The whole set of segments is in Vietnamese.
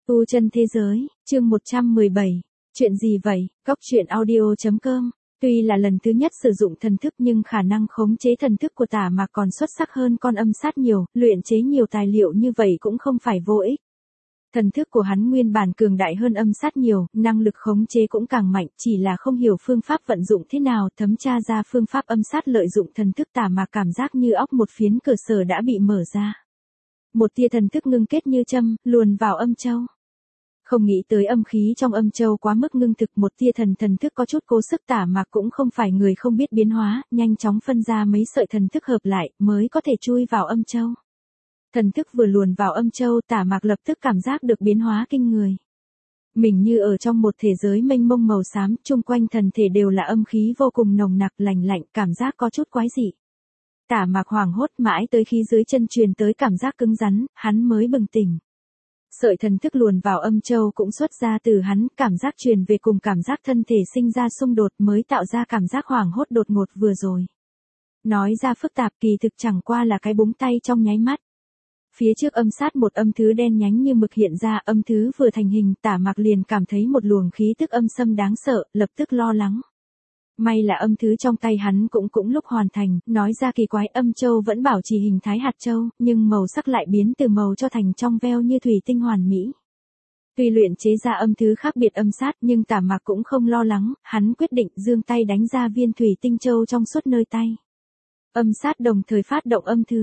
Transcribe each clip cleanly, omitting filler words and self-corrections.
Tu chân thế giới, chương 117. Chuyện gì vậy? Góc truyện audio.com. Tuy là lần thứ nhất sử dụng thần thức nhưng khả năng khống chế thần thức của Tả Mạc còn xuất sắc hơn con âm sát nhiều, luyện chế nhiều tài liệu như vậy cũng không phải vô ích. Thần thức của hắn nguyên bản cường đại hơn âm sát nhiều, năng lực khống chế cũng càng mạnh, chỉ là không hiểu phương pháp vận dụng thế nào, thấm tra ra phương pháp âm sát lợi dụng thần thức Tả Mạc cảm giác như óc một phiến cửa sở đã bị mở ra. Một tia thần thức ngưng kết như châm, luồn vào âm châu. Không nghĩ tới âm khí trong âm châu quá mức ngưng thực, một tia thần thức có chút cố sức. Tả Mạc cũng không phải người không biết biến hóa, nhanh chóng phân ra mấy sợi thần thức hợp lại, mới có thể chui vào âm châu. Thần thức vừa luồn vào âm châu, Tả Mạc lập tức cảm giác được biến hóa kinh người. Mình như ở trong một thế giới mênh mông màu xám, chung quanh thần thể đều là âm khí vô cùng nồng nặc lành lạnh, cảm giác có chút quái dị. Tả Mạc hoảng hốt mãi tới khi dưới chân truyền tới cảm giác cứng rắn, hắn mới bừng tỉnh. Sợi thần thức luồn vào âm châu cũng xuất ra từ hắn, cảm giác truyền về cùng cảm giác thân thể sinh ra xung đột mới tạo ra cảm giác hoảng hốt đột ngột vừa rồi. Nói ra phức tạp kỳ thực chẳng qua là cái búng tay trong nháy mắt. Phía trước âm sát một âm thứ đen nhánh như mực hiện ra, âm thứ vừa thành hình, Tả Mạc liền cảm thấy một luồng khí tức âm xâm đáng sợ, lập tức lo lắng. May là âm thứ trong tay hắn cũng lúc hoàn thành, nói ra kỳ quái, âm châu vẫn bảo trì hình thái hạt châu, nhưng màu sắc lại biến từ màu cho thành trong veo như thủy tinh hoàn mỹ. Tuy luyện chế ra âm thứ khác biệt âm sát nhưng Tả Mạc cũng không lo lắng, hắn quyết định giương tay đánh ra viên thủy tinh châu trong suốt nơi tay. Âm sát đồng thời phát động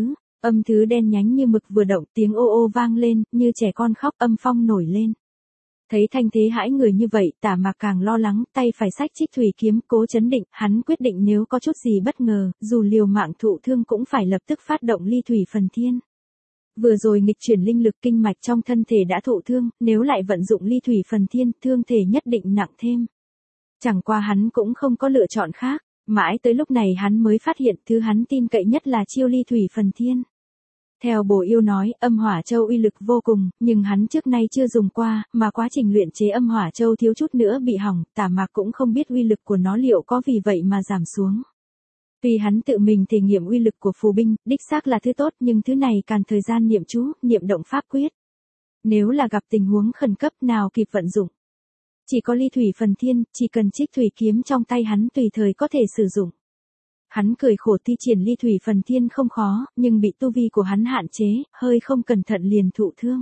âm thứ đen nhánh như mực vừa động tiếng ô ô vang lên, như trẻ con khóc, âm phong nổi lên. Thấy thanh thế hãi người như vậy, Tả Mạc càng lo lắng, tay phải xách Trích Thủy kiếm, cố chấn định, hắn quyết định nếu có chút gì bất ngờ, dù liều mạng thụ thương cũng phải lập tức phát động Ly Thủy Phần Thiên. Vừa rồi nghịch chuyển linh lực kinh mạch trong thân thể đã thụ thương, nếu lại vận dụng Ly Thủy Phần Thiên, thương thể nhất định nặng thêm. Chẳng qua hắn cũng không có lựa chọn khác, mãi tới lúc này hắn mới phát hiện thứ hắn tin cậy nhất là chiêu Ly Thủy Phần Thiên. Theo Bồ Yêu nói, âm hỏa châu uy lực vô cùng, nhưng hắn trước nay chưa dùng qua, mà quá trình luyện chế âm hỏa châu thiếu chút nữa bị hỏng, Tả Mạc cũng không biết uy lực của nó liệu có vì vậy mà giảm xuống. Tuy hắn tự mình thể nghiệm uy lực của phù binh, đích xác là thứ tốt, nhưng thứ này cần thời gian niệm chú, niệm động pháp quyết. Nếu là gặp tình huống khẩn cấp nào kịp vận dụng. Chỉ có Ly Thủy Phần Thiên, chỉ cần Trích Thủy kiếm trong tay hắn tùy thời có thể sử dụng. Hắn cười khổ, thi triển Ly Thủy Phần Thiên không khó, nhưng bị tu vi của hắn hạn chế, hơi không cẩn thận liền thụ thương.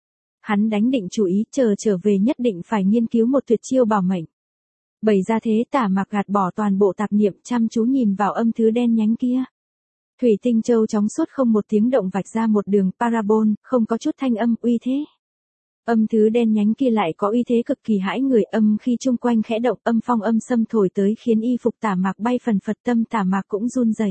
Hắn đánh định chủ ý trở về nhất định phải nghiên cứu một tuyệt chiêu bảo mệnh. Bày ra thế, Tả Mạc gạt bỏ toàn bộ tạp niệm, chăm chú nhìn vào âm thứ đen nhánh kia. Thủy tinh châu chóng suốt không một tiếng động vạch ra một đường parabol, không có chút thanh âm uy thế. Âm thứ đen nhánh kia lại có uy thế cực kỳ hãi người, âm khi chung quanh khẽ động, âm phong âm xâm thổi tới khiến y phục Tả Mạc bay phần phật, tâm Tả Mạc cũng run rẩy.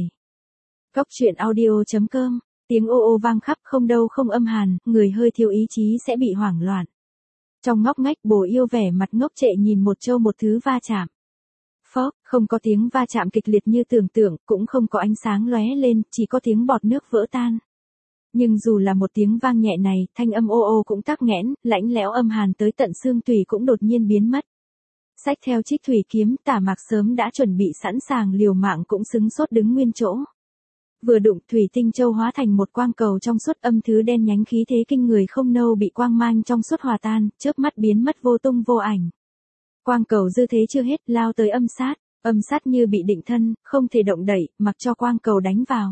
Góc truyện audio.com, tiếng ô ô vang khắp, không đâu không âm hàn, người hơi thiếu ý chí sẽ bị hoảng loạn. Trong ngóc ngách, Bồ Yêu vẻ mặt ngốc trệ nhìn một châu một thứ va chạm. Phốc, không có tiếng va chạm kịch liệt như tưởng tượng, cũng không có ánh sáng lóe lên, chỉ có tiếng bọt nước vỡ tan. Nhưng dù là một tiếng vang nhẹ này, thanh âm ô ô cũng tắc nghẽn, lạnh lẽo âm hàn tới tận xương tủy cũng đột nhiên biến mất. Xách theo Trích Thủy kiếm, Tả Mạc sớm đã chuẩn bị sẵn sàng liều mạng cũng sững sốt đứng nguyên chỗ. Vừa đụng, thủy tinh châu hóa thành một quang cầu trong suốt, âm thứ đen nhánh khí thế kinh người không nâu bị quang mang trong suốt hòa tan, chớp mắt biến mất vô tung vô ảnh. Quang cầu dư thế chưa hết, lao tới âm sát như bị định thân, không thể động đậy, mặc cho quang cầu đánh vào.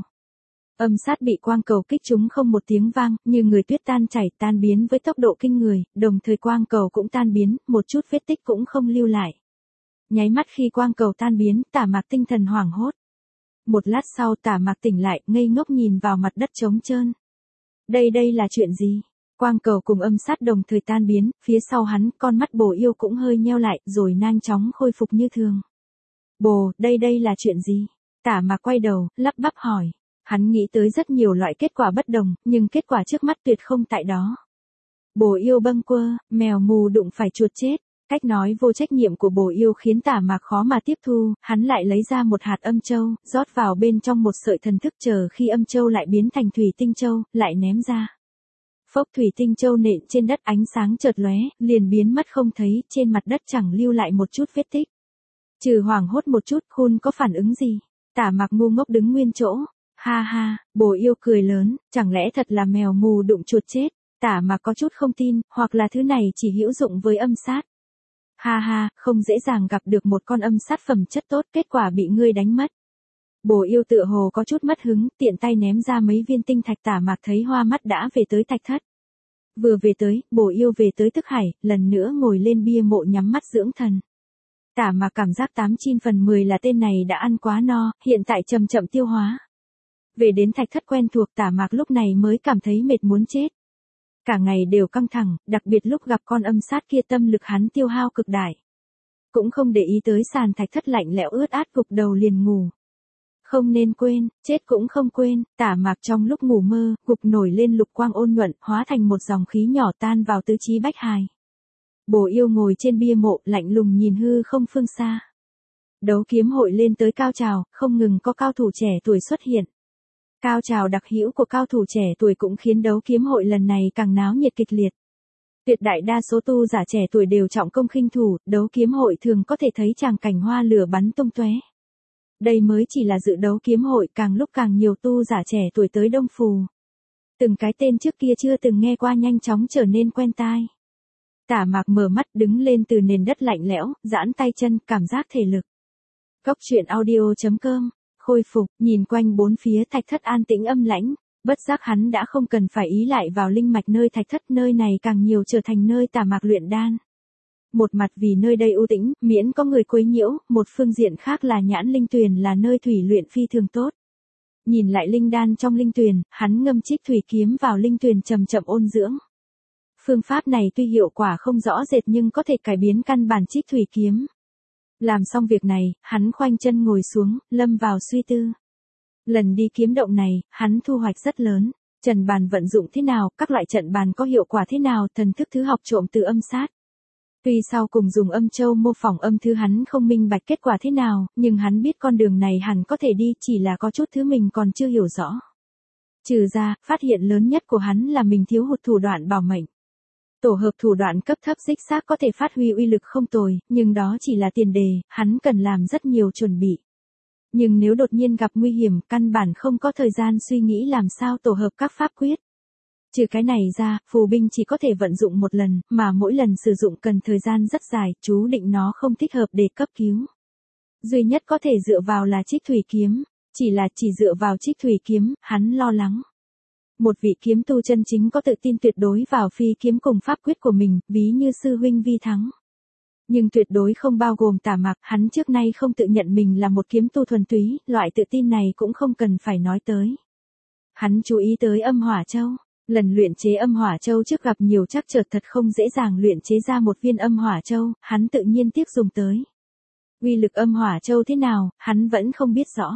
Âm sát bị quang cầu kích trúng không một tiếng vang, như người tuyết tan chảy, tan biến với tốc độ kinh người, đồng thời quang cầu cũng tan biến, một chút vết tích cũng không lưu lại. Nháy mắt khi quang cầu tan biến, Tả Mạc tinh thần hoảng hốt. Một lát sau Tả Mạc tỉnh lại, ngây ngốc nhìn vào mặt đất trống trơn. Đây là chuyện gì? Quang cầu cùng âm sát đồng thời tan biến, phía sau hắn, con mắt Bồ Yêu cũng hơi nheo lại, rồi nhanh chóng khôi phục như thường. Bồ, đây là chuyện gì? Tả Mạc quay đầu, lắp bắp hỏi. Hắn nghĩ tới rất nhiều loại kết quả bất đồng, nhưng kết quả trước mắt tuyệt không tại đó. Bồ Yêu bâng quơ, mèo mù đụng phải chuột chết. Cách nói vô trách nhiệm của Bồ Yêu khiến Tả Mạc khó mà tiếp thu, hắn lại lấy ra một hạt âm châu, rót vào bên trong một sợi thần thức, chờ khi âm châu lại biến thành thủy tinh châu, lại ném ra. Phốc, thủy tinh châu nện trên đất, ánh sáng chợt lóe, liền biến mất không thấy, trên mặt đất chẳng lưu lại một chút vết tích. Trừ hoảng hốt một chút, Khun có phản ứng gì? Tả Mạc ngu ngốc đứng nguyên chỗ. Ha ha, Bồ Yêu cười lớn, chẳng lẽ thật là mèo mù đụng chuột chết? Tả Mạc có chút không tin, hoặc là thứ này chỉ hữu dụng với âm sát. Ha ha, không dễ dàng gặp được một con âm sát phẩm chất tốt, kết quả bị ngươi đánh mất. Bồ Yêu tựa hồ có chút mất hứng, tiện tay ném ra mấy viên tinh thạch. Tả Mạc thấy hoa mắt đã về tới thạch thất. Vừa về tới, Bồ Yêu về tới Thức Hải, lần nữa ngồi lên bia mộ nhắm mắt dưỡng thần. Tả Mạc cảm giác 8/10 là tên này đã ăn quá no, hiện tại chậm chậm tiêu hóa. Về đến thạch thất quen thuộc, Tả Mạc lúc này mới cảm thấy mệt muốn chết. Cả ngày đều căng thẳng, đặc biệt lúc gặp con âm sát kia tâm lực hắn tiêu hao cực đại. Cũng không để ý tới sàn thạch thất lạnh lẽo ướt át, gục đầu liền ngủ. Không nên quên, chết cũng không quên. Tả Mạc trong lúc ngủ mơ, gục nổi lên lục quang ôn nhuận, hóa thành một dòng khí nhỏ tan vào tứ chi bách hài. Bồ Yêu ngồi trên bia mộ, lạnh lùng nhìn hư không phương xa. Đấu kiếm hội lên tới cao trào, không ngừng có cao thủ trẻ tuổi xuất hiện. Cao trào đặc hữu của cao thủ trẻ tuổi cũng khiến đấu kiếm hội lần này càng náo nhiệt kịch liệt. Tuyệt đại đa số tu giả trẻ tuổi đều trọng công khinh thủ, đấu kiếm hội thường có thể thấy tràng cảnh hoa lửa bắn tung tóe. Đây mới chỉ là dự đấu kiếm hội, càng lúc càng nhiều tu giả trẻ tuổi tới đông phù. Từng cái tên trước kia chưa từng nghe qua nhanh chóng trở nên quen tai. Tả Mạc mở mắt đứng lên từ nền đất lạnh lẽo, giãn tay chân, cảm giác thể lực. Cốc truyện audio.com, khôi phục, nhìn quanh bốn phía thạch thất an tĩnh âm lãnh, bất giác hắn đã không cần phải ý lại vào linh mạch nơi thạch thất, nơi này càng nhiều trở thành nơi Tả Mạc luyện đan. Một mặt vì nơi đây u tĩnh, miễn có người quấy nhiễu, một phương diện khác là nhãn linh tuyền là nơi thủy luyện phi thường tốt. Nhìn lại linh đan trong linh tuyền, hắn ngâm trích thủy kiếm vào linh tuyền chậm chậm ôn dưỡng. Phương pháp này tuy hiệu quả không rõ rệt nhưng có thể cải biến căn bản trích thủy kiếm. Làm xong việc này, hắn khoanh chân ngồi xuống, lâm vào suy tư. Lần đi kiếm động này, hắn thu hoạch rất lớn. Trận bàn vận dụng thế nào, các loại trận bàn có hiệu quả thế nào, thần thức thứ học trộm từ âm sát. Tuy sau cùng dùng âm châu mô phỏng âm thứ hắn không minh bạch kết quả thế nào, nhưng hắn biết con đường này hẳn có thể đi, chỉ là có chút thứ mình còn chưa hiểu rõ. Trừ ra, phát hiện lớn nhất của hắn là mình thiếu hụt thủ đoạn bảo mệnh. Tổ hợp thủ đoạn cấp thấp đích xác có thể phát huy uy lực không tồi, nhưng đó chỉ là tiền đề, hắn cần làm rất nhiều chuẩn bị. Nhưng nếu đột nhiên gặp nguy hiểm, căn bản không có thời gian suy nghĩ làm sao tổ hợp các pháp quyết. Trừ cái này ra, phù binh chỉ có thể vận dụng một lần, mà mỗi lần sử dụng cần thời gian rất dài, chú định nó không thích hợp để cấp cứu. Duy nhất có thể dựa vào là trích thủy kiếm, chỉ dựa vào trích thủy kiếm, hắn lo lắng. Một vị kiếm tu chân chính có tự tin tuyệt đối vào phi kiếm cùng pháp quyết của mình, ví như sư huynh Vi Thắng. Nhưng tuyệt đối không bao gồm Tả Mạc, hắn trước nay không tự nhận mình là một kiếm tu thuần túy, loại tự tin này cũng không cần phải nói tới. Hắn chú ý tới âm hỏa châu. Lần luyện chế âm hỏa châu trước gặp nhiều trắc trở, thật không dễ dàng luyện chế ra một viên âm hỏa châu, hắn tự nhiên tiếc dùng tới. Uy lực âm hỏa châu thế nào, hắn vẫn không biết rõ.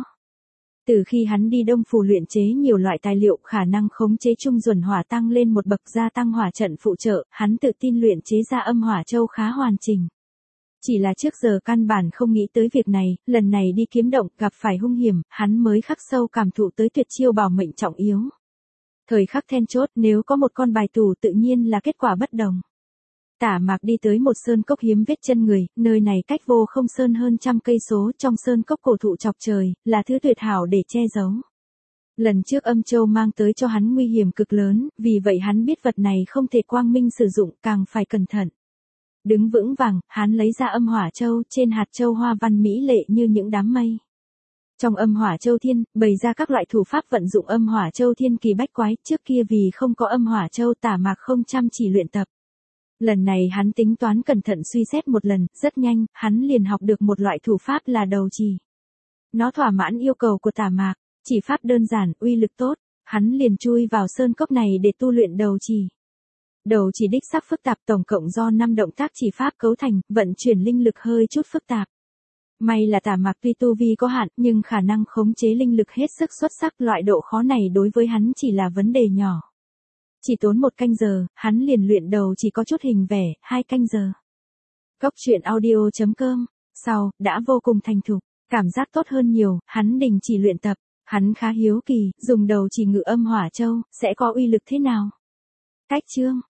Từ khi hắn đi Đông Phù luyện chế nhiều loại tài liệu, khả năng khống chế trung duẩn hỏa tăng lên một bậc, gia tăng hỏa trận phụ trợ, hắn tự tin luyện chế ra âm hỏa châu khá hoàn chỉnh. Chỉ là trước giờ căn bản không nghĩ tới việc này, lần này đi kiếm động gặp phải hung hiểm, hắn mới khắc sâu cảm thụ tới tuyệt chiêu bảo mệnh trọng yếu. Thời khắc then chốt, nếu có một con bài tù tự nhiên là kết quả bất đồng. Tả Mạc đi tới một sơn cốc hiếm vết chân người, nơi này cách Vô Không Sơn hơn 100 cây số, trong sơn cốc cổ thụ chọc trời, là thứ tuyệt hảo để che giấu. Lần trước âm châu mang tới cho hắn nguy hiểm cực lớn, vì vậy hắn biết vật này không thể quang minh sử dụng, càng phải cẩn thận. Đứng vững vàng, hắn lấy ra âm hỏa châu, trên hạt châu hoa văn mỹ lệ như những đám mây. Trong âm hỏa châu thiên, bày ra các loại thủ pháp vận dụng âm hỏa châu thiên kỳ bách quái, trước kia vì không có âm hỏa châu Tả Mạc không chăm chỉ luyện tập. Lần này hắn tính toán cẩn thận suy xét một lần, rất nhanh, hắn liền học được một loại thủ pháp là đầu trì. Nó thỏa mãn yêu cầu của Tả Mạc, chỉ pháp đơn giản, uy lực tốt, hắn liền chui vào sơn cốc này để tu luyện đầu trì. Đầu trì đích sắc phức tạp, tổng cộng do 5 động tác chỉ pháp cấu thành, vận chuyển linh lực hơi chút phức tạp. May là Tả Mạc tuy tu vi có hạn, nhưng khả năng khống chế linh lực hết sức xuất sắc, loại độ khó này đối với hắn chỉ là vấn đề nhỏ. Chỉ tốn 1 canh giờ, hắn liền luyện đầu chỉ có chút hình vẻ, 2 canh giờ. Cốc truyện audio.com, sau, đã vô cùng thành thục, cảm giác tốt hơn nhiều, hắn đình chỉ luyện tập, hắn khá hiếu kỳ, dùng đầu chỉ ngự âm hỏa châu, sẽ có uy lực thế nào. Cách chương.